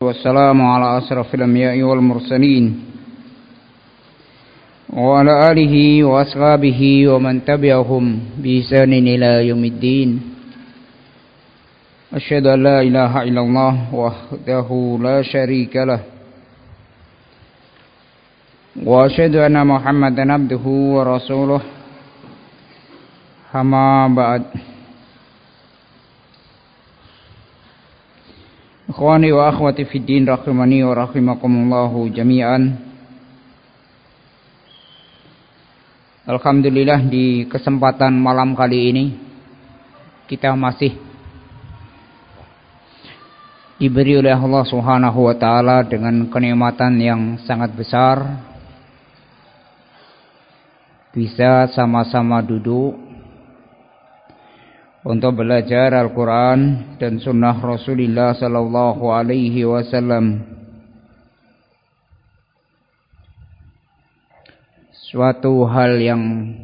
والسلام على أشرف الأنبياء والمرسلين وعلى آله وأصحابه ومن تبعهم بإحسان إلى يوم الدين. أشهد أن لا إله إلا الله وحده لا شريك له وأشهد أن محمدا عبده ورسوله. أما بعد. Ikhwani wa akhwati fid din rahimani wa rahimakumullahu jami'an. Alhamdulillah, di kesempatan malam kali ini kita masih diberi oleh Allah Subhanahu wa taala dengan kenikmatan yang sangat besar, bisa sama-sama duduk untuk belajar Al-Quran dan Sunnah Rasulullah Sallallahu Alaihi Wasallam. Suatu hal yang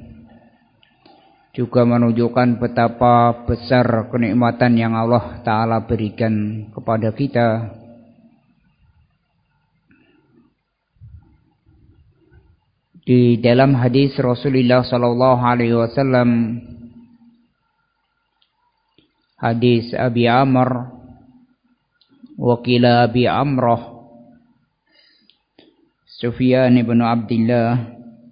juga menunjukkan betapa besar kenikmatan yang Allah Ta'ala berikan kepada kita. Di dalam hadis Rasulullah Sallallahu Alaihi Wasallam, hadis Abi Amr wakila Abi Amrah Sufyan ibn Abdullah,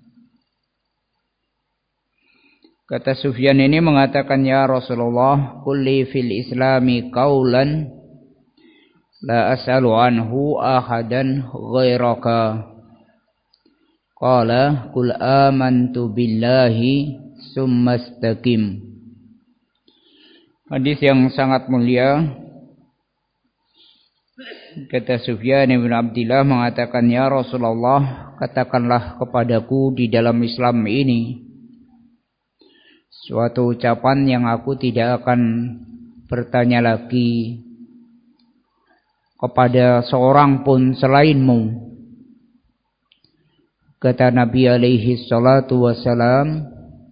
kata Sufyan ini mengatakan, ya Rasulullah, kulli fil islami qawlan la as'alu anhu ahadan ghairaka. Qala qul amantu billahi summa istaqim. Hadis yang sangat mulia. Kata Sufyan bin Abdullah mengatakan, ya Rasulullah, katakanlah kepadaku di dalam Islam ini suatu ucapan yang aku tidak akan bertanya lagi kepada seorang pun selainmu. Kata Nabi alaihi salatu wassalam,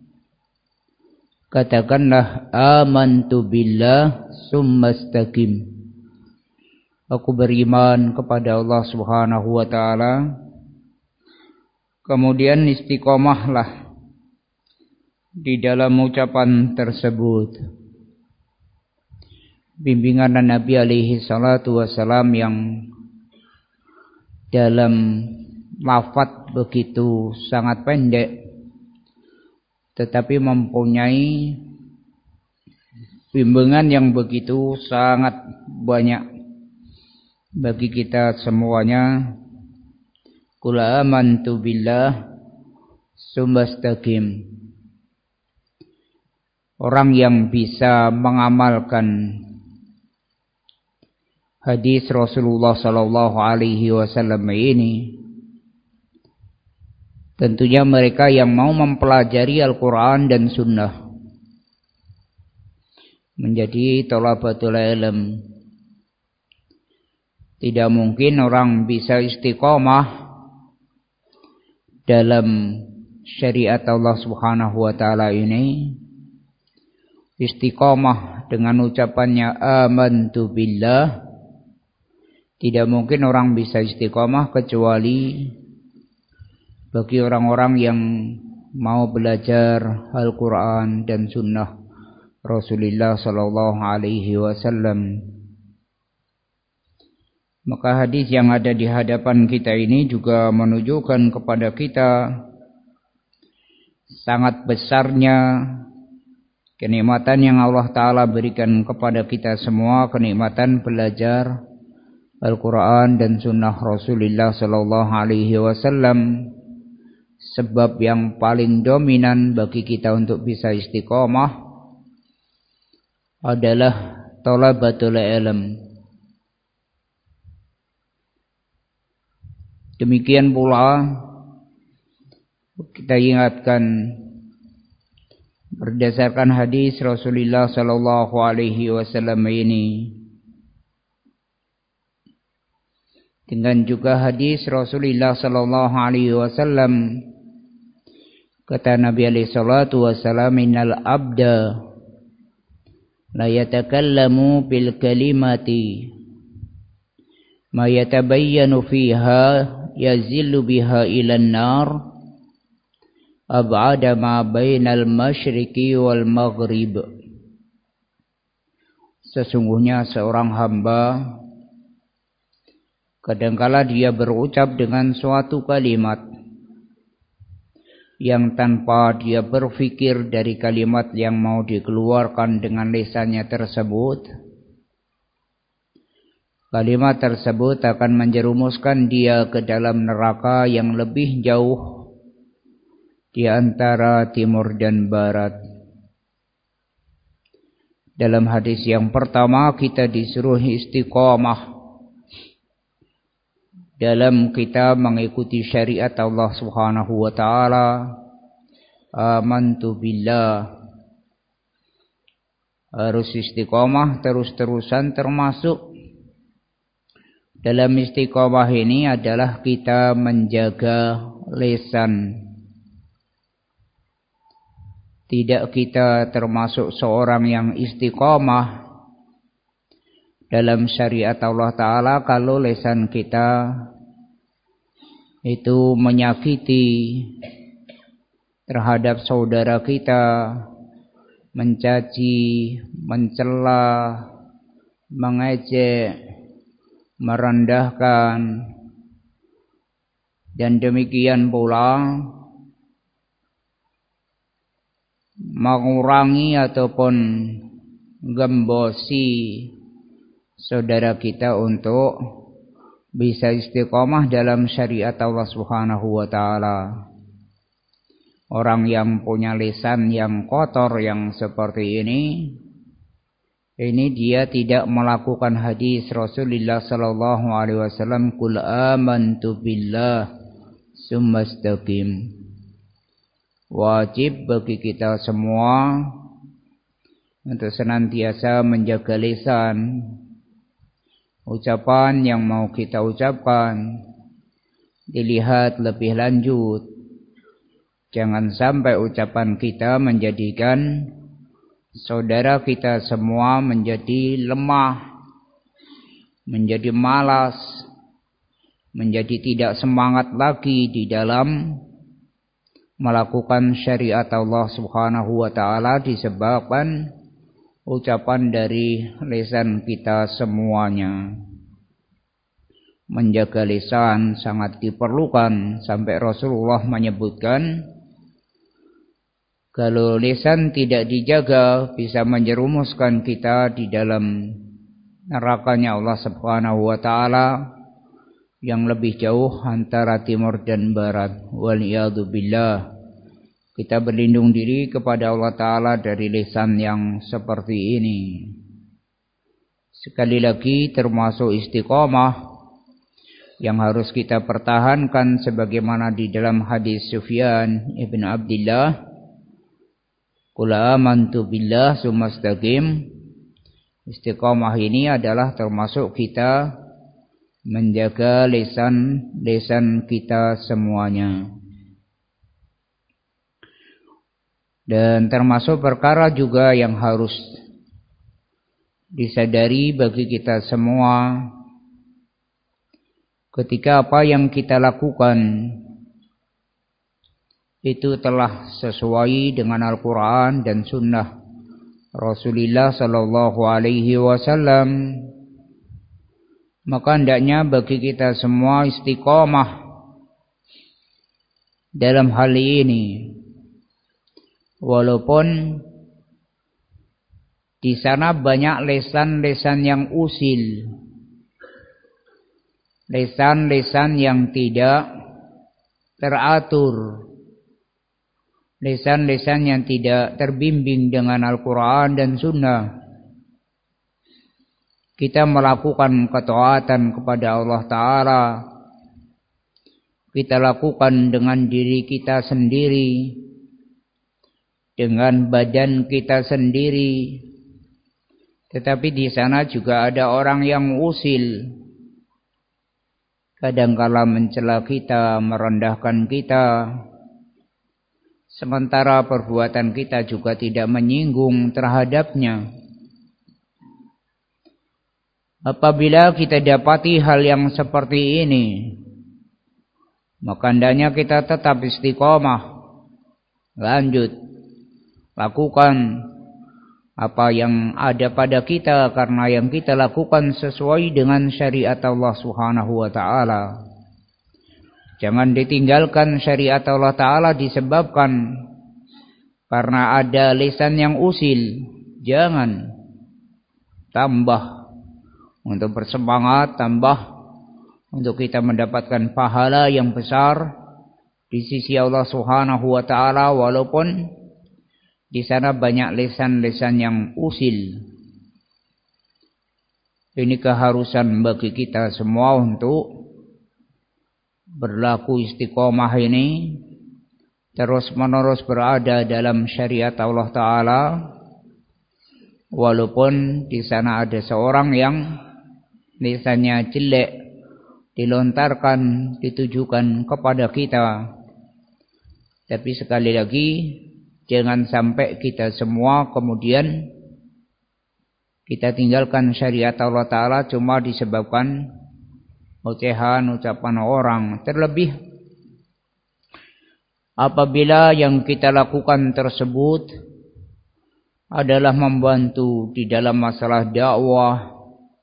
katakanlah amantu billah summa istaqim. Aku beriman kepada Allah Subhanahu wa taala, kemudian istiqomahlah di dalam ucapan tersebut. Bimbingan Nabi alaihi salatu wassalam yang dalam lafaz begitu sangat pendek, tetapi mempunyai bimbingan yang begitu sangat banyak bagi kita semuanya. Qul amantu billah summa istaqim. Orang yang bisa mengamalkan hadis Rasulullah sallallahu alaihi wasallam ini, tentunya mereka yang mau mempelajari Al-Quran dan Sunnah, menjadi thalabatul ilm. Tidak mungkin orang bisa istiqomah dalam syariat Allah Subhanahu wa taala ini, istiqomah dengan ucapannya amantu billah. Tidak mungkin orang bisa istiqomah kecuali bagi orang-orang yang mau belajar Al-Quran dan Sunnah Rasulullah Sallallahu Alaihi Wasallam. Maka hadis yang ada di hadapan kita ini juga menunjukkan kepada kita sangat besarnya kenikmatan yang Allah Ta'ala berikan kepada kita semua, kenikmatan belajar Al-Quran dan Sunnah Rasulullah Sallallahu Alaihi Wasallam. Sebab yang paling dominan bagi kita untuk bisa istiqomah adalah thalabatul ilm. Demikian pula kita ingatkan berdasarkan hadis Rasulullah sallallahu alaihi wasallam ini, dengan juga hadis Rasulullah sallallahu alaihi wasallam, kata Nabi alaihi salatu wasallam, innal abda la yatakallamu bil kalimati ma yatabayyanu fiha yazillu biha ilan nar ab'ada ma bainal masyriqi wal maghrib. Sesungguhnya seorang hamba kadangkala dia berucap dengan suatu kalimat yang tanpa dia berpikir dari kalimat yang mau dikeluarkan dengan lisannya tersebut, kalimat tersebut akan menjerumuskan dia ke dalam neraka yang lebih jauh di antara timur dan barat. Dalam hadis yang pertama kita disuruh istiqamah dalam kita mengikuti syariat Allah Subhanahu wa taala. Amantu billah, harus istiqamah terus-terusan. Termasuk dalam istiqamah ini adalah kita menjaga lisan. Tidak kita termasuk seorang yang istiqamah dalam syariat Allah Ta'ala kalau lisan kita itu menyakiti terhadap saudara kita, mencaci, mencela, mengejek, merendahkan, dan demikian pula mengurangi ataupun gembosi saudara kita untuk bisa istiqamah dalam syariat Allah Subhanahu wa taala. Orang yang punya lisan yang kotor yang seperti ini dia tidak melakukan hadis Rasulullah sallallahu alaihi wasallam, qul amantu billah tsumma istaqim. Wajib bagi kita semua untuk senantiasa menjaga lisan. Ucapan yang mau kita ucapkan dilihat lebih lanjut. Jangan sampai ucapan kita menjadikan saudara kita semua menjadi lemah, menjadi malas, menjadi tidak semangat lagi di dalam melakukan syariat Allah Subhanahu wa taala disebabkan ucapan dari lisan kita semuanya. Menjaga lisan sangat diperlukan, sampai Rasulullah menyebutkan kalau lisan tidak dijaga bisa menjerumuskan kita di dalam nerakanya Allah Subhanahu wa taala yang lebih jauh antara timur dan barat. Waliyadu billah. Kita berlindung diri kepada Allah Ta'ala dari lisan yang seperti ini. Sekali lagi termasuk istiqamah yang harus kita pertahankan sebagaimana di dalam hadis Sufyan ibn Abdillah, qul amantu billah tsumma istaqim. Istiqamah ini adalah termasuk kita menjaga lisan kita semuanya. Dan termasuk perkara juga yang harus disadari bagi kita semua, ketika apa yang kita lakukan itu telah sesuai dengan Al-Quran dan Sunnah Rasulullah Sallallahu Alaihi Wasallam, maka hendaknya bagi kita semua istiqamah dalam hal ini. Walaupun di sana banyak lesan-lesan yang usil, lesan-lesan yang tidak teratur, lesan-lesan yang tidak terbimbing dengan Al-Quran dan Sunnah. Kita melakukan ketaatan kepada Allah Ta'ala, kita lakukan dengan diri kita sendiri, dengan badan kita sendiri. Tetapi di sana juga ada orang yang usil, kadangkala mencela kita, merendahkan kita, sementara perbuatan kita juga tidak menyinggung terhadapnya. Apabila kita dapati hal yang seperti ini, maka hendaknya kita tetap istiqomah, lanjut, lakukan apa yang ada pada kita, karena yang kita lakukan sesuai dengan syariat Allah Subhanahu wa taala. Jangan ditinggalkan syariat Allah taala disebabkan karena ada lisan yang usil. Jangan, tambah untuk bersemangat, tambah untuk kita mendapatkan pahala yang besar di sisi Allah Subhanahu wa taala, walaupun di sana banyak lisan-lisan yang usil. Ini keharusan bagi kita semua untuk berlaku istiqomah ini, terus-menerus berada dalam syariat Allah taala, walaupun di sana ada seorang yang lisannya jelek dilontarkan, ditujukan kepada kita. Tapi sekali lagi, jangan sampai kita semua kemudian kita tinggalkan syariat Allah taala cuma disebabkan ocehan, ucapan orang. Terlebih apabila yang kita lakukan tersebut adalah membantu di dalam masalah dakwah,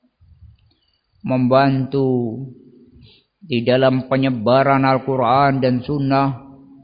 membantu di dalam penyebaran Al-Quran dan Sunnah,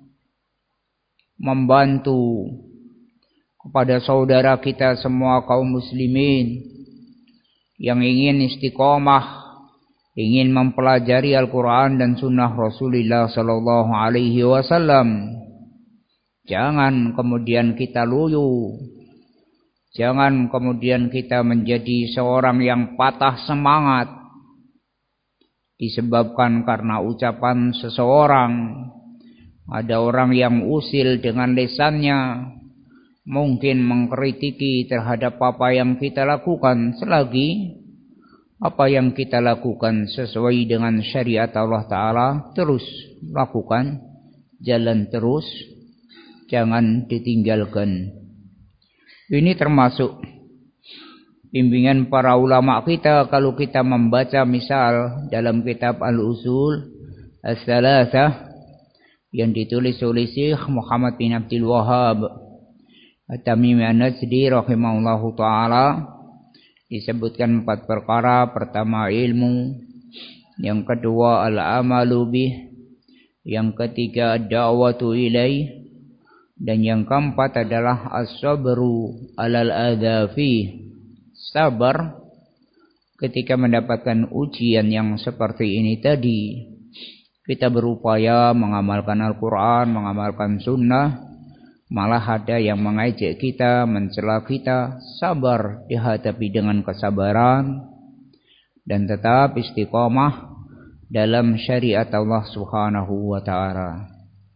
membantu kepada saudara kita semua kaum muslimin yang ingin istiqomah, ingin mempelajari Al-Quran dan Sunnah Rasulullah Sallallahu Alaihi Wasallam. Jangan kemudian kita loyo, jangan kemudian kita menjadi seorang yang patah semangat disebabkan karena ucapan seseorang. Ada orang yang usil dengan lisannya, mungkin mengkritiki terhadap apa yang kita lakukan, selagi apa yang kita lakukan sesuai dengan syariat Allah taala, terus lakukan, jalan terus, jangan ditinggalkan. Ini termasuk bimbingan para ulama kita kalau kita membaca misal dalam kitab Al-Usul As-Salasah yang ditulis oleh Syekh Muhammad bin Abdul Wahhab At-Tamimi An-Najdi rahimahullahu taala, disebutkan 4 perkara. Pertama ilmu, yang kedua al-amalu bih, yang ketiga ad-da'watu ilaih, dan yang keempat adalah as-sabru alal adzafi, sabar ketika mendapatkan ujian yang seperti ini tadi. Kita berupaya mengamalkan Al-Quran, mengamalkan Sunnah, malah ada yang mengejek kita, mencela kita. Sabar dihadapi dengan kesabaran dan tetap istiqomah dalam syariat Allah Subhanahu wa taala.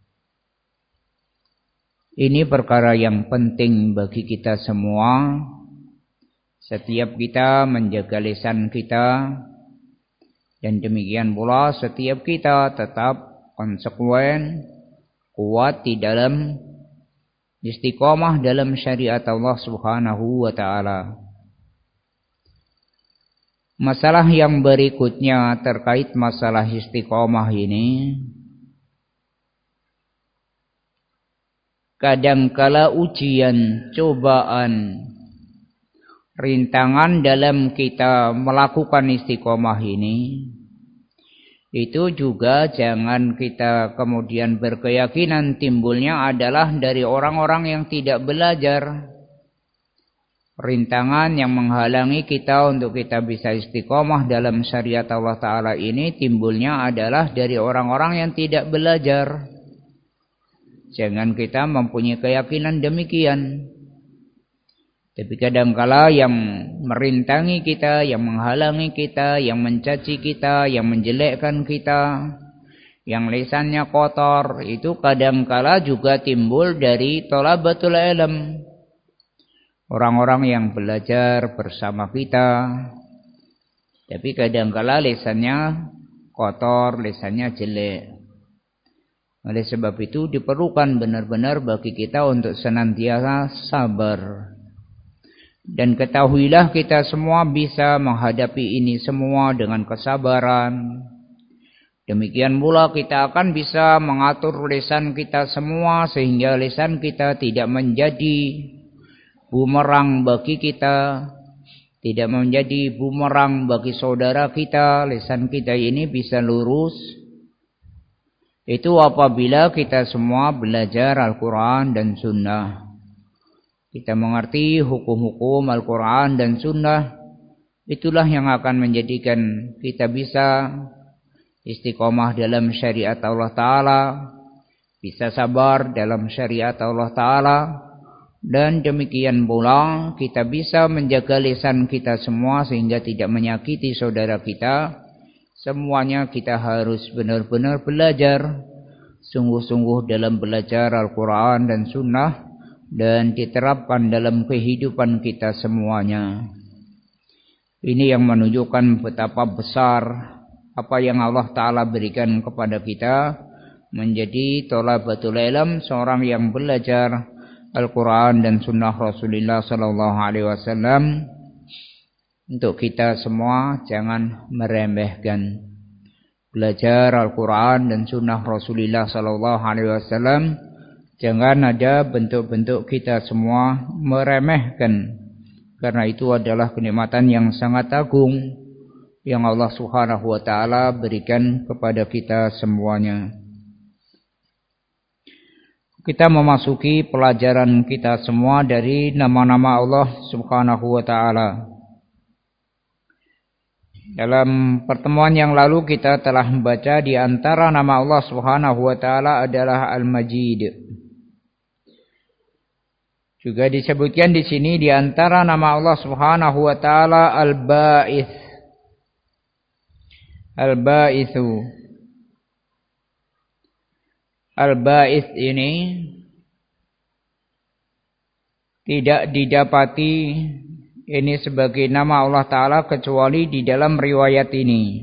Ini perkara yang penting bagi kita semua. Setiap kita menjaga lisan kita, dan demikian pula setiap kita tetap konsekuen, kuat di dalam istiqomah dalam syariat Allah Subhanahu wa taala. Masalah yang berikutnya terkait masalah istiqomah ini, kadangkala ujian, cobaan, rintangan dalam kita melakukan istiqomah ini, itu juga jangan kita kemudian berkeyakinan timbulnya adalah dari orang-orang yang tidak belajar. Rintangan yang menghalangi kita untuk kita bisa istiqomah dalam syariat Allah Ta'ala ini timbulnya adalah dari orang-orang yang tidak belajar. Jangan kita mempunyai keyakinan demikian. Tapi kadangkala yang merintangi kita, yang menghalangi kita, yang mencaci kita, yang menjelekkan kita, yang lisannya kotor, itu kadangkala juga timbul dari thalabatul ilm, orang-orang yang belajar bersama kita, tapi kadangkala lisannya kotor, lisannya jelek. Oleh sebab itu diperlukan benar-benar bagi kita untuk senantiasa sabar. Dan ketahuilah kita semua bisa menghadapi ini semua dengan kesabaran. Demikian pula kita akan bisa mengatur lisan kita semua sehingga lisan kita tidak menjadi bumerang bagi kita, tidak menjadi bumerang bagi saudara kita. Lisan kita ini bisa lurus. Itu apabila kita semua belajar Al-Quran dan Sunnah. Kita mengerti hukum-hukum Al-Quran dan Sunnah. Itulah yang akan menjadikan kita bisa istiqomah dalam syariat Allah Ta'ala, bisa sabar dalam syariat Allah Ta'ala, dan demikian pula kita bisa menjaga lisan kita semua sehingga tidak menyakiti saudara kita. Semuanya kita harus benar-benar belajar sungguh-sungguh dalam belajar Al-Quran dan Sunnah dan diterapkan dalam kehidupan kita semuanya. Ini yang menunjukkan betapa besar apa yang Allah Ta'ala berikan kepada kita menjadi thalabatul ilm, seorang yang belajar Al-Quran dan Sunnah Rasulullah Sallallahu Alaihi Wasallam. Untuk kita semua jangan meremehkan belajar Al-Quran dan Sunnah Rasulullah Sallallahu Alaihi Wasallam. Jangan ada bentuk-bentuk kita semua meremehkan, karena itu adalah kenikmatan yang sangat agung yang Allah Subhanahu wa Ta'ala berikan kepada kita semuanya. Kita memasuki pelajaran kita semua dari nama-nama Allah Subhanahu wa Ta'ala. Dalam pertemuan yang lalu kita telah membaca di antara nama Allah Subhanahu wa Ta'ala adalah Al-Majid. Juga disebutkan di sini di antara nama Allah Subhanahu wa Ta'ala Al-Ba'its. Al-Ba'itsu. Al-Ba'its ini tidak didapati ini sebagai nama Allah Ta'ala kecuali di dalam riwayat ini.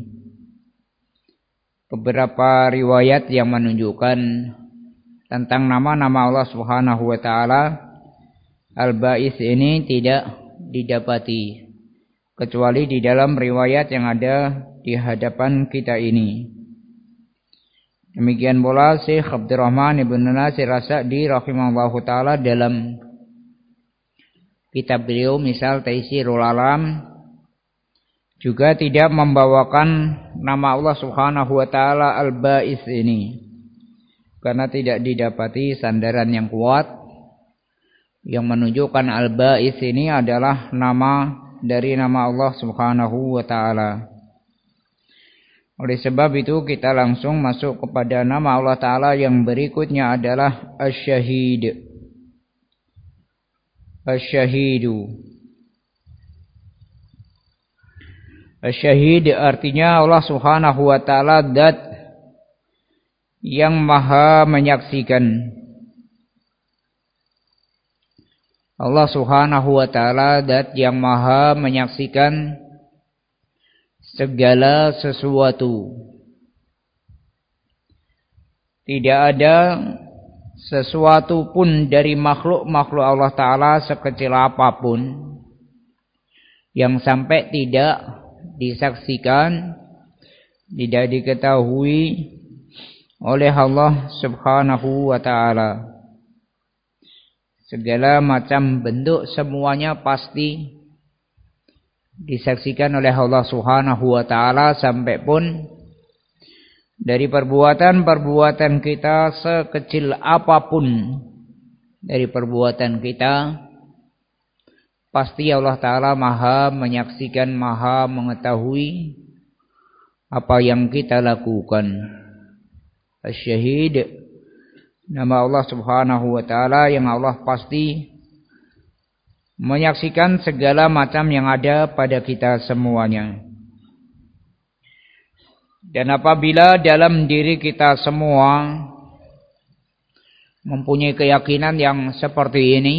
Beberapa riwayat yang menunjukkan tentang nama-nama Allah Subhanahu wa Ta'ala Al-Ba'its ini tidak didapati kecuali di dalam riwayat yang ada di hadapan kita ini. Demikian pula Syekh Abdurrahman Ibn Nasir As-Sa'di rahimahullahu ta'ala dalam kitab beliau misal Taisirul Alam juga tidak membawakan nama Allah Subhanahu wa ta'ala Al-Ba'its ini karena tidak didapati sandaran yang kuat yang menunjukkan Al-Ba'its ini adalah nama dari nama Allah Subhanahu wa ta'ala. Oleh sebab itu kita langsung masuk kepada nama Allah Ta'ala yang berikutnya adalah Asy-Syahid. Asy-Syahidu. Asy-Syahid artinya Allah Subhanahu wa ta'ala zat yang maha menyaksikan. Allah Subhanahu wa ta'ala zat yang maha menyaksikan segala sesuatu. Tidak ada sesuatu pun dari makhluk-makhluk Allah Ta'ala sekecil apapun yang sampai tidak disaksikan, tidak diketahui oleh Allah Subhanahu wa ta'ala. Segala macam bentuk semuanya pasti disaksikan oleh Allah Subhanahu wa ta'ala, sampai pun dari perbuatan-perbuatan kita sekecil apapun dari perbuatan kita, pasti Allah Ta'ala maha menyaksikan, maha mengetahui apa yang kita lakukan. Asy-Syahid, nama Allah Subhanahu wa ta'ala yang Allah pasti menyaksikan segala macam yang ada pada kita semuanya. Dan apabila dalam diri kita semua mempunyai keyakinan yang seperti ini,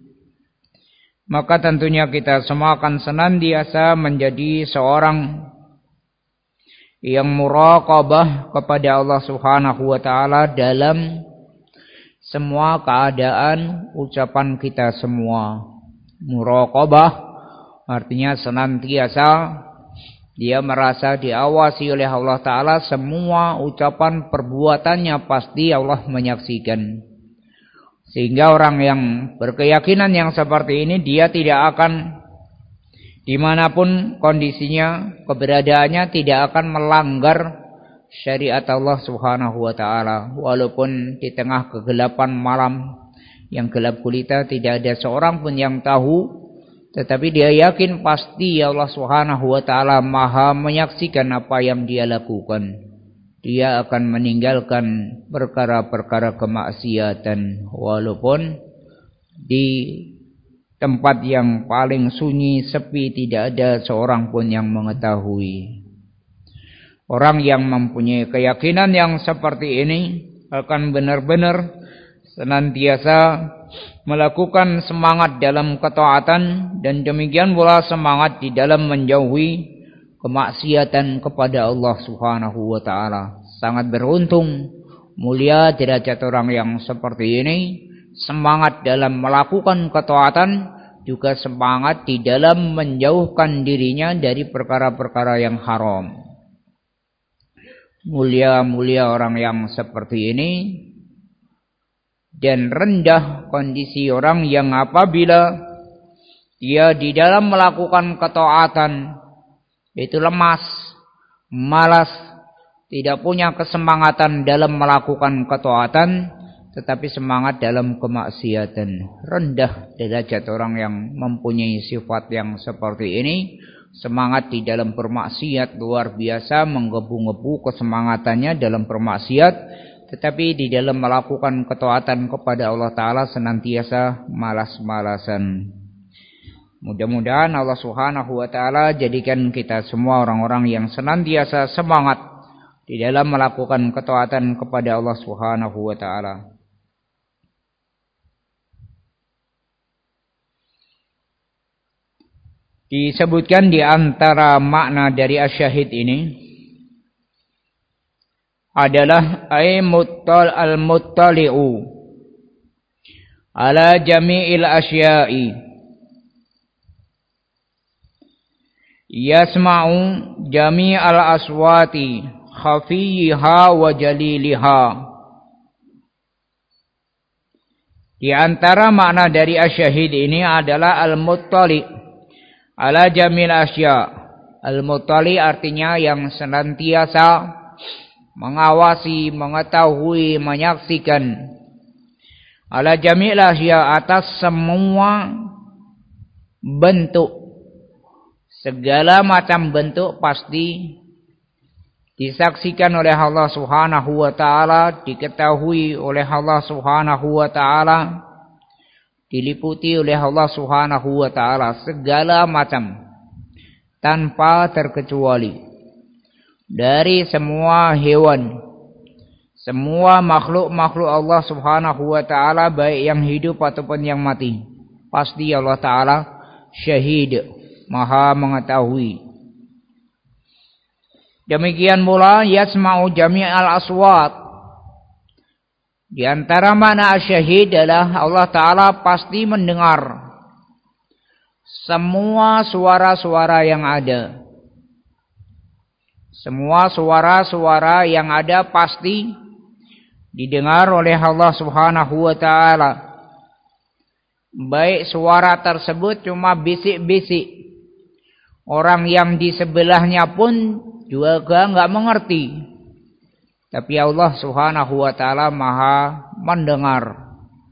maka tentunya kita semua akan senantiasa menjadi seorang yang muraqabah kepada Allah Subhanahu wa ta'ala dalam semua keadaan ucapan kita semua. Muraqabah artinya senantiasa dia merasa diawasi oleh Allah Ta'ala, semua ucapan perbuatannya pasti Allah menyaksikan. Sehingga orang yang berkeyakinan yang seperti ini, dia tidak akan dimanapun kondisinya, keberadaannya tidak akan melanggar syariat Allah Subhanahu wa Ta'ala. Walaupun di tengah kegelapan malam yang gelap gulita tidak ada seorang pun yang tahu, tetapi dia yakin pasti Allah Subhanahu wa Ta'ala Maha menyaksikan apa yang dia lakukan. Dia akan meninggalkan perkara-perkara kemaksiatan walaupun di tempat yang paling sunyi, sepi, tidak ada seorang pun yang mengetahui. Orang yang mempunyai keyakinan yang seperti ini akan benar-benar senantiasa melakukan semangat dalam ketaatan, dan demikian pula semangat di dalam menjauhi kemaksiatan kepada Allah Subhanahu wa Ta'ala. Sangat beruntung, mulia derajat orang yang seperti ini, semangat dalam melakukan ketaatan, juga semangat di dalam menjauhkan dirinya dari perkara-perkara yang haram. Mulia-mulia orang yang seperti ini. Dan rendah kondisi orang yang apabila dia di dalam melakukan ketaatan itu lemas, malas, tidak punya kesemangatan dalam melakukan ketaatan, tetapi semangat dalam kemaksiatan. Rendah derajat orang yang mempunyai sifat yang seperti ini. Semangat di dalam bermaksiat luar biasa, menggebu-gebu kesemangatannya dalam bermaksiat, tetapi di dalam melakukan ketaatan kepada Allah Ta'ala senantiasa malas-malasan. Mudah-mudahan Allah Subhanahu wa Ta'ala jadikan kita semua orang-orang yang senantiasa semangat di dalam melakukan ketaatan kepada Allah Subhanahu wa Ta'ala. Disebutkan di antara makna dari asyahid ini adalah al-muttali'u ala jami'il asya'i yasma'u jami'al aswati khafiyha wa jaliliha. Di antara makna dari asyahid ini adalah al-muttali' ala jami'il asya'. Al-muttali artinya yang senantiasa mengawasi, mengetahui, menyaksikan ala jami'il asya', atas semua bentuk, segala macam bentuk pasti disaksikan oleh Allah Subhanahu wa Ta'ala, diketahui oleh Allah Subhanahu wa Ta'ala, diliputi oleh Allah Subhanahu wa Ta'ala, segala macam tanpa terkecuali. Dari semua hewan, semua makhluk-makhluk Allah Subhanahu wa Ta'ala, baik yang hidup ataupun yang mati, pasti Allah Ta'ala syahid, maha mengetahui. Demikian pula yasma'u jami'al aswat. Di antara makna syahid adalah Allah Ta'ala pasti mendengar semua suara-suara yang ada. Semua suara-suara yang ada pasti didengar oleh Allah Subhanahu wa Ta'ala. Baik suara tersebut cuma bisik-bisik, orang yang di sebelahnya pun juga enggak mengerti, tapi Allah Subhanahu wa Ta'ala maha mendengar.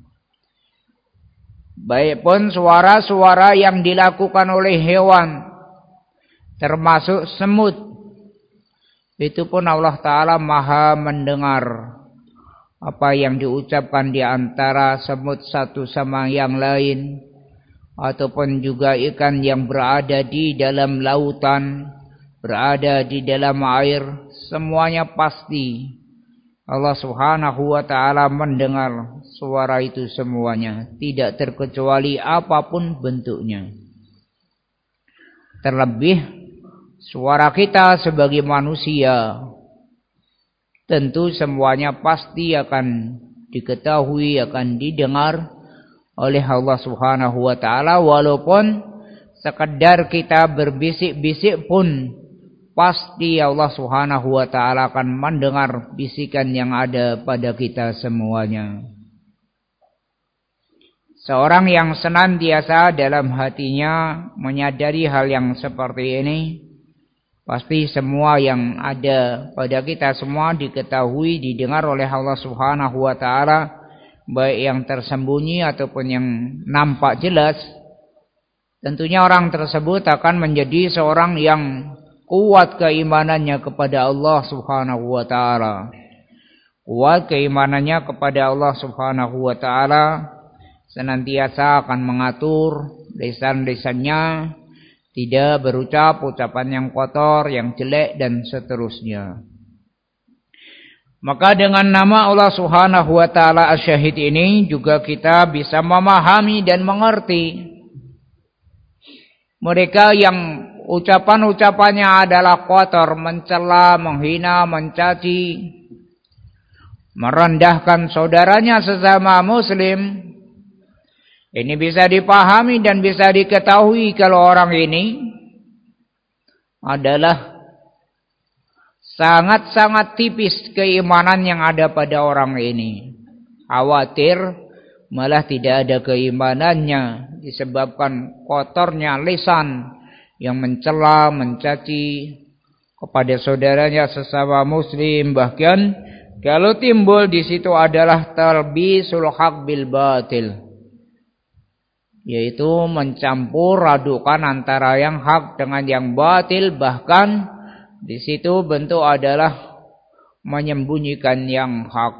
Baik pun suara-suara yang dilakukan oleh hewan, termasuk semut, itu pun Allah Ta'ala maha mendengar apa yang diucapkan di antara semut satu sama yang lain, ataupun juga ikan yang berada di dalam lautan, berada di dalam air, semuanya pasti Allah Subhanahu wa Ta'ala mendengar suara itu semuanya, tidak terkecuali apapun bentuknya. Terlebih suara kita sebagai manusia, tentu semuanya pasti akan diketahui, akan didengar oleh Allah Subhanahu wa taala, walaupun sekedar kita berbisik-bisik pun pasti Allah Subhanahu wa taala akan mendengar bisikan yang ada pada kita semuanya. Seorang yang senantiasa dalam hatinya menyadari hal yang seperti ini, pasti semua yang ada pada kita semua diketahui, didengar oleh Allah Subhanahu wa taala, baik yang tersembunyi ataupun yang nampak jelas. Tentunya orang tersebut akan menjadi seorang yang kuat keimanannya kepada Allah Subhanahu wa taala. Kuat keimanannya kepada Allah Subhanahu wa taala, senantiasa akan mengatur lisan-lisannya, tidak berucap ucapan yang kotor, yang jelek dan seterusnya. Maka dengan nama Allah Subhanahu wa taala Asy-Syahid ini juga kita bisa memahami dan mengerti mereka yang ucapan-ucapannya adalah kotor, mencela, menghina, mencaci, merendahkan saudaranya sesama muslim. Ini bisa dipahami dan bisa diketahui kalau orang ini adalah sangat-sangat tipis keimanan yang ada pada orang ini. Khawatir malah tidak ada keimanannya disebabkan kotornya lisan yang mencela, mencaci kepada saudaranya sesama muslim. Bahkan kalau timbul di situ adalah talbisul haq bil batil, yaitu mencampur adukan antara yang hak dengan yang batil, bahkan di situ bentuk adalah menyembunyikan yang hak.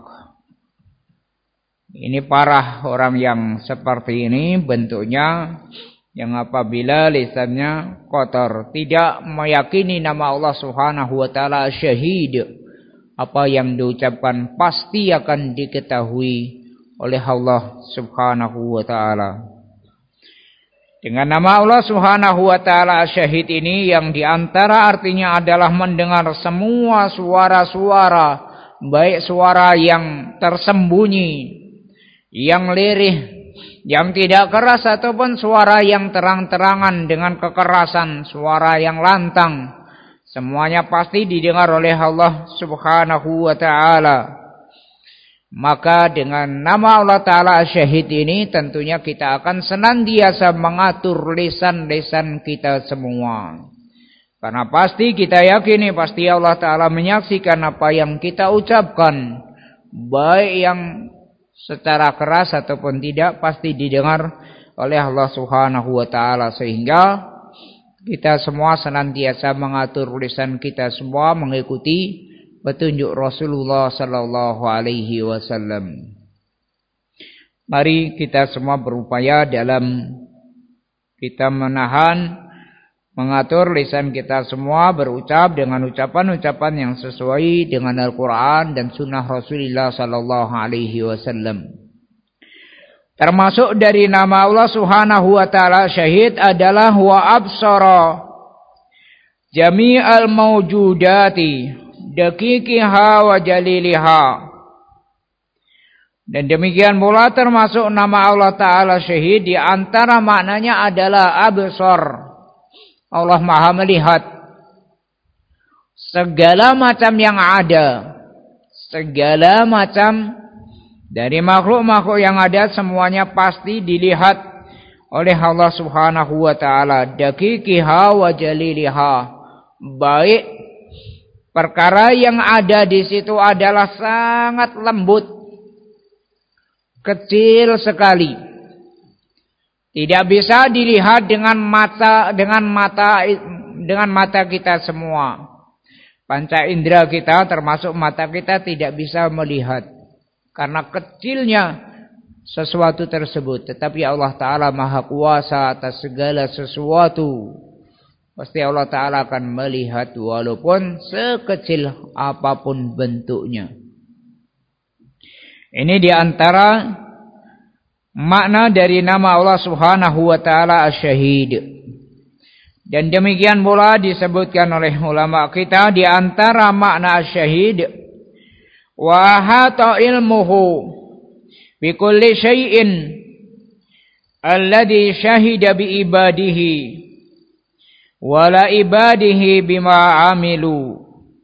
Ini parah orang yang seperti ini bentuknya, yang apabila lisannya kotor, tidak meyakini nama Allah Subhanahu wa taala Syahid, apa yang diucapkan pasti akan diketahui oleh Allah Subhanahu wa taala. Dengan nama Allah Subhanahu wa taala Syahid ini, yang diantara artinya adalah mendengar semua suara-suara, baik suara yang tersembunyi, yang lirih, yang tidak keras, ataupun suara yang terang-terangan dengan kekerasan, suara yang lantang, semuanya pasti didengar oleh Allah Subhanahu wa taala. Maka dengan nama Allah Ta'ala Syahid ini tentunya kita akan senantiasa mengatur lisan-lisan kita semua. Karena pasti kita yakini, pasti Allah Ta'ala menyaksikan apa yang kita ucapkan, baik yang secara keras ataupun tidak, pasti didengar oleh Allah Subhanahu wa taala, sehingga kita semua senantiasa mengatur lisan kita semua mengikuti petunjuk Rasulullah sallallahu alaihi wasallam. Mari kita semua berupaya dalam kita menahan, mengatur lisan kita semua berucap dengan ucapan-ucapan yang sesuai dengan Al-Quran dan Sunnah Rasulullah sallallahu alaihi wasallam. Termasuk dari nama Allah Subhanahu wa taala Syahid adalah wa absara jami'al mawjudati daqiqiha wa jaliliha. Dan demikian pula termasuk nama Allah Ta'ala Syahid, di antara maknanya adalah absar. Allah Maha melihat segala macam yang ada, segala macam dari makhluk-makhluk yang ada, semuanya pasti dilihat oleh Allah Subhanahu wa taala. Daqiqiha wa jaliliha, baik perkara yang ada di situ adalah sangat lembut, kecil sekali, tidak bisa dilihat dengan mata kita semua. Panca indera kita termasuk mata kita tidak bisa melihat karena kecilnya sesuatu tersebut. Tetapi Allah Ta'ala Maha Kuasa atas segala sesuatu. Pasti Allah Ta'ala akan melihat walaupun sekecil apapun bentuknya. Ini diantara makna dari nama Allah Subhanahu wa ta'ala Asy-Syahid. Dan demikian pula disebutkan oleh ulama kita di antara makna Asy-Syahid, wa hata ilmuhu bi kulli syai'in alladzi syahida bi ibadihi wala ibadihi bima amilu.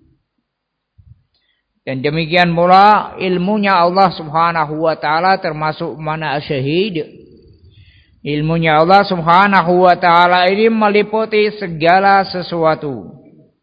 Dan demikian pula ilmunya Allah Subhanahu wa taala termasuk mana syahid. Ilmunya Allah Subhanahu wa taala ini meliputi segala sesuatu.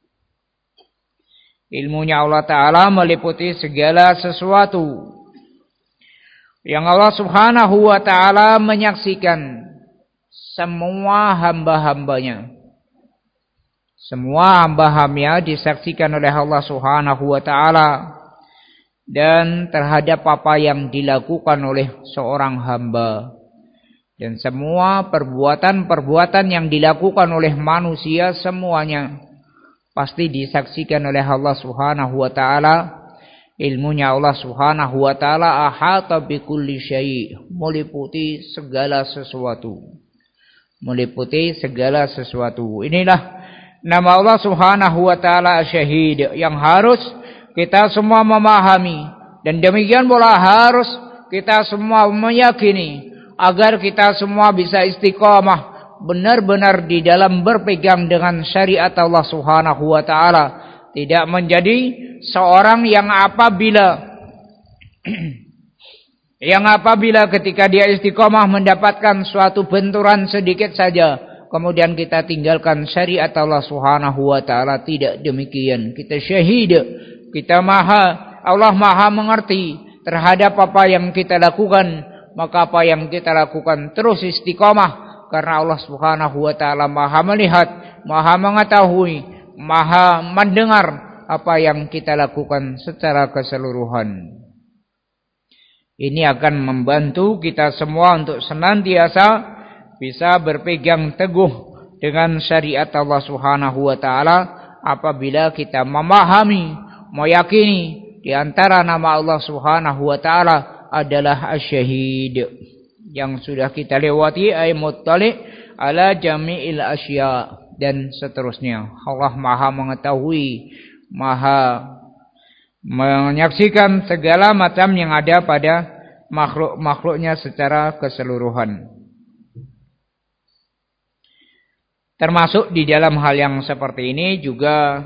Ilmunya Allah taala meliputi segala sesuatu yang Allah Subhanahu wa taala menyaksikan semua hamba-hambanya. Semua hamba-hambanya disaksikan oleh Allah Subhanahu wa taala, dan terhadap apa yang dilakukan oleh seorang hamba, dan semua perbuatan-perbuatan yang dilakukan oleh manusia semuanya pasti disaksikan oleh Allah Subhanahu wa taala. Ilmunya Allah Subhanahu wa taala ahata bikulli syai', meliputi segala sesuatu. Meliputi segala sesuatu. Inilah nama Allah Subhanahu wa taala Syahid yang harus kita semua memahami, dan demikian pula harus kita semua meyakini agar kita semua bisa istiqamah benar-benar di dalam berpegang dengan syariat Allah Subhanahu wa taala, tidak menjadi seorang yang apabila ketika dia istiqamah mendapatkan suatu benturan sedikit saja kemudian kita tinggalkan syariat Allah Subhanahu wa taala. Tidak demikian. Kita syahid, Allah Maha mengerti terhadap apa yang kita lakukan, maka apa yang kita lakukan terus istiqamah, karena Allah Subhanahu wa taala Maha melihat, Maha mengetahui, Maha mendengar apa yang kita lakukan secara keseluruhan. Ini akan membantu kita semua untuk senantiasa bisa berpegang teguh dengan syariat Allah Subhanahu wa taala apabila kita memahami, meyakini di antara nama Allah Subhanahu wa taala adalah Asy-Syahid yang sudah kita lewati, ay muttali ala jami'il asya, dan seterusnya. Allah Maha mengetahui, Maha menyaksikan segala macam yang ada pada makhluk-makhluknya secara keseluruhan. Termasuk di dalam hal yang seperti ini juga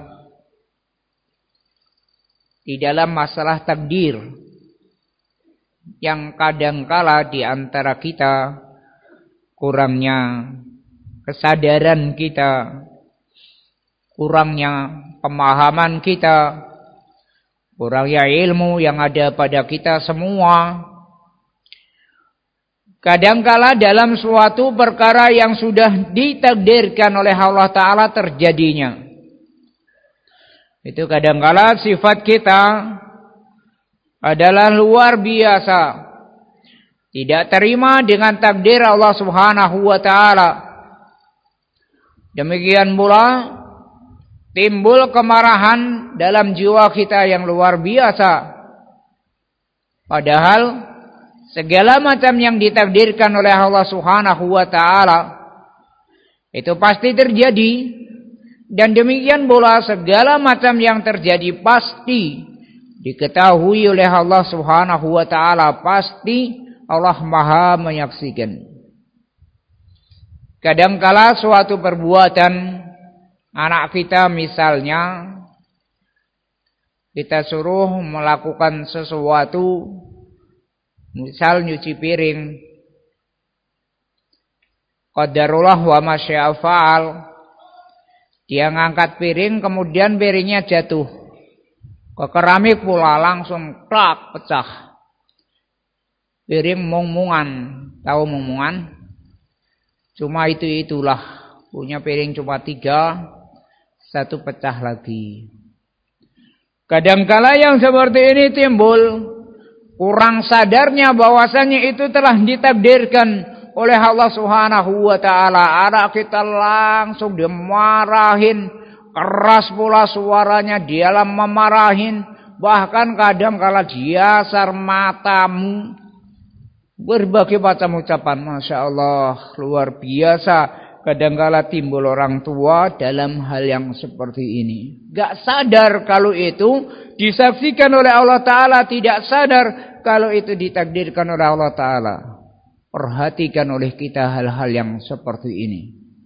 di dalam masalah takdir, yang kadangkala di antara kita kurangnya kesadaran kita, kurangnya pemahaman kita, kurangnya ilmu yang ada pada kita semua. Kadangkala dalam suatu perkara yang sudah ditakdirkan oleh Allah Ta'ala terjadinya, itu kadangkala sifat kita adalah luar biasa, tidak terima dengan takdir Allah Subhanahu wa Ta'ala. Demikian pula timbul kemarahan dalam jiwa kita yang luar biasa, padahal segala macam yang ditakdirkan oleh Allah Subhanahu wa taala itu pasti terjadi, dan demikian pula segala macam yang terjadi pasti diketahui oleh Allah Subhanahu wa taala, pasti Allah Maha menyaksikan. Kadangkala suatu perbuatan anak kita misalnya, kita suruh melakukan sesuatu, misal nyuci piring, qadarullah wa masya fa'al, dia ngangkat piring kemudian piringnya jatuh ke keramik pula, langsung klak pecah. Piring mung-mungan, tahu mung-mungan? Cuma itulah, punya piring cuma 3, 1 pecah lagi. Kadangkala yang seperti ini timbul kurang sadarnya bahwasanya itu telah ditakdirkan oleh Allah Subhanahu wa taala. Anak kita langsung dimarahin, keras pula suaranya dalam memarahin, bahkan kadangkala diasar matamu, berbagai macam ucapan. Masya Allah, luar biasa. Kadangkala timbul orang tua dalam hal yang seperti ini, gak sadar kalau itu disaksikan oleh Allah Ta'ala, tidak sadar kalau itu ditakdirkan oleh Allah Ta'ala. perhatikan oleh kita hal-hal yang seperti ini.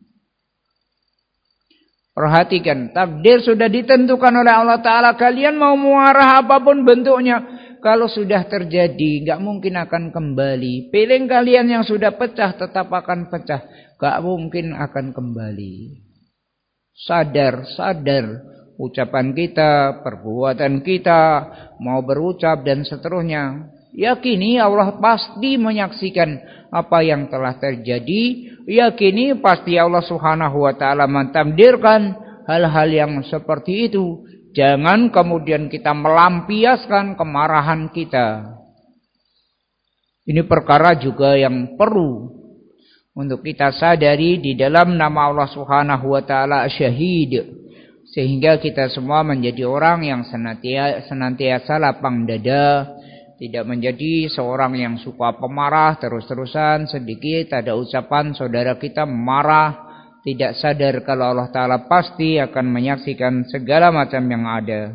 Perhatikan, takdir sudah ditentukan oleh Allah Ta'ala. Kalian mau muarah apapun bentuknya, kalau sudah terjadi, gak mungkin akan kembali. Piring kalian yang sudah pecah tetap akan pecah, gak mungkin akan kembali. Sadar ucapan kita, perbuatan kita, mau berucap dan seterusnya. Yakini Allah pasti menyaksikan apa yang telah terjadi. Yakini pasti Allah Subhanahu wa taala mentakdirkan hal-hal yang seperti itu. Jangan kemudian kita melampiaskan kemarahan kita. Ini perkara juga yang perlu untuk kita sadari di dalam nama Allah Subhanahu wa taala Syahid, sehingga kita semua menjadi orang yang senantiasa lapang dada, tidak menjadi seorang yang suka pemarah terus-terusan. Sedikit ada ucapan saudara kita marah, tidak sadar kalau Allah Ta'ala pasti akan menyaksikan segala macam yang ada.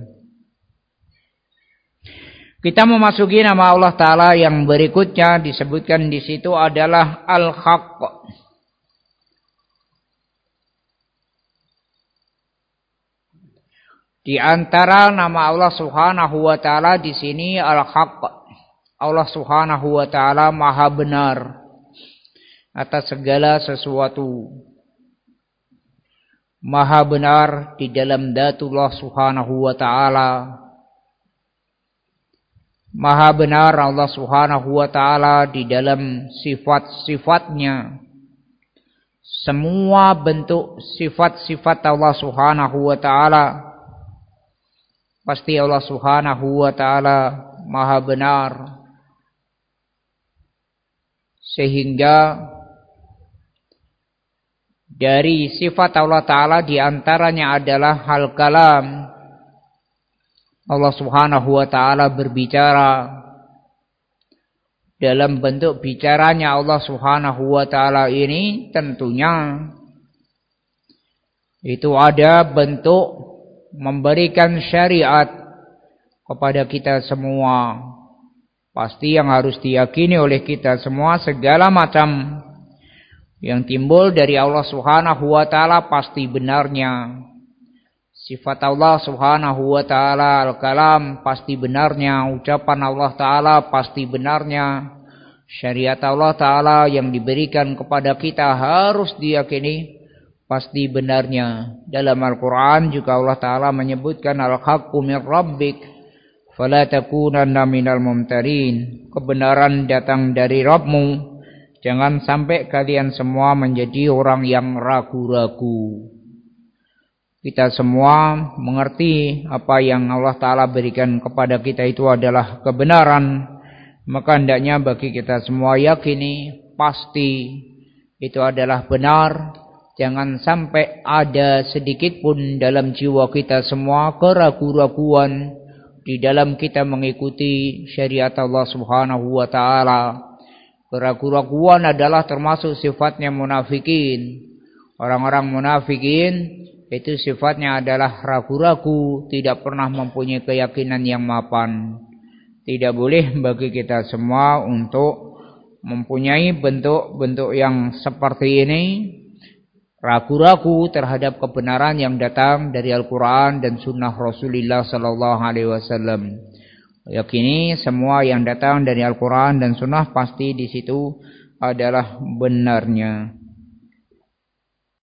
Kita memasuki nama Allah Ta'ala yang berikutnya, disebutkan di situ adalah Al-Haq. Di antara nama Allah Subhanahu wa taala di sini Al-Haq. Allah Subhanahu wa taala Maha benar atas segala sesuatu. Maha benar di dalam dzatullah Subhanahu wa taala. Maha benar Allah Subhanahu wa taala di dalam sifat-sifatnya. Semua bentuk sifat-sifat Allah Subhanahu wa taala, pasti Allah Subhanahu wa taala Maha benar. Sehingga dari sifat Allah Ta'ala diantaranya adalah Al-Kalam. Allah Subhanahu wa ta'ala berbicara. Dalam bentuk bicaranya Allah Subhanahu wa ta'ala ini tentunya itu ada bentuk memberikan syariat kepada kita semua. Pasti yang harus diyakini oleh kita semua, segala macam yang timbul dari Allah Subhanahu wa ta'ala pasti benarnya. Sifat Allah Subhanahu wa ta'ala Al-Kalam pasti benarnya. Ucapan Allah Ta'ala pasti benarnya. Syariat Allah Ta'ala yang diberikan kepada kita harus diyakini pasti benarnya. Dalam Al-Quran juga Allah Ta'ala menyebutkan Al-Haqqu min Rabbik fala takunanna minal mumtarin. Kebenaran datang dari Rabbmu, jangan sampai kalian semua menjadi orang yang ragu-ragu. Kita semua mengerti apa yang Allah Ta'ala berikan kepada kita itu adalah kebenaran. Maka hendaknya bagi kita semua yakini pasti itu adalah benar. Jangan sampai ada sedikit pun dalam jiwa kita semua keraguan-raguan di dalam kita mengikuti syariat Allah Subhanahu wa ta'ala. Keraguan-raguan adalah termasuk sifatnya munafikin. Orang-orang munafikin itu sifatnya adalah ragu-ragu, tidak pernah mempunyai keyakinan yang mapan. Tidak boleh bagi kita semua untuk mempunyai bentuk-bentuk yang seperti ini, ragu-ragu terhadap kebenaran yang datang dari Al-Quran dan Sunnah Rasulullah Sallallahu Alaihi Wasallam. Yakini semua yang datang dari Al-Quran dan Sunnah pasti di situ adalah benarnya.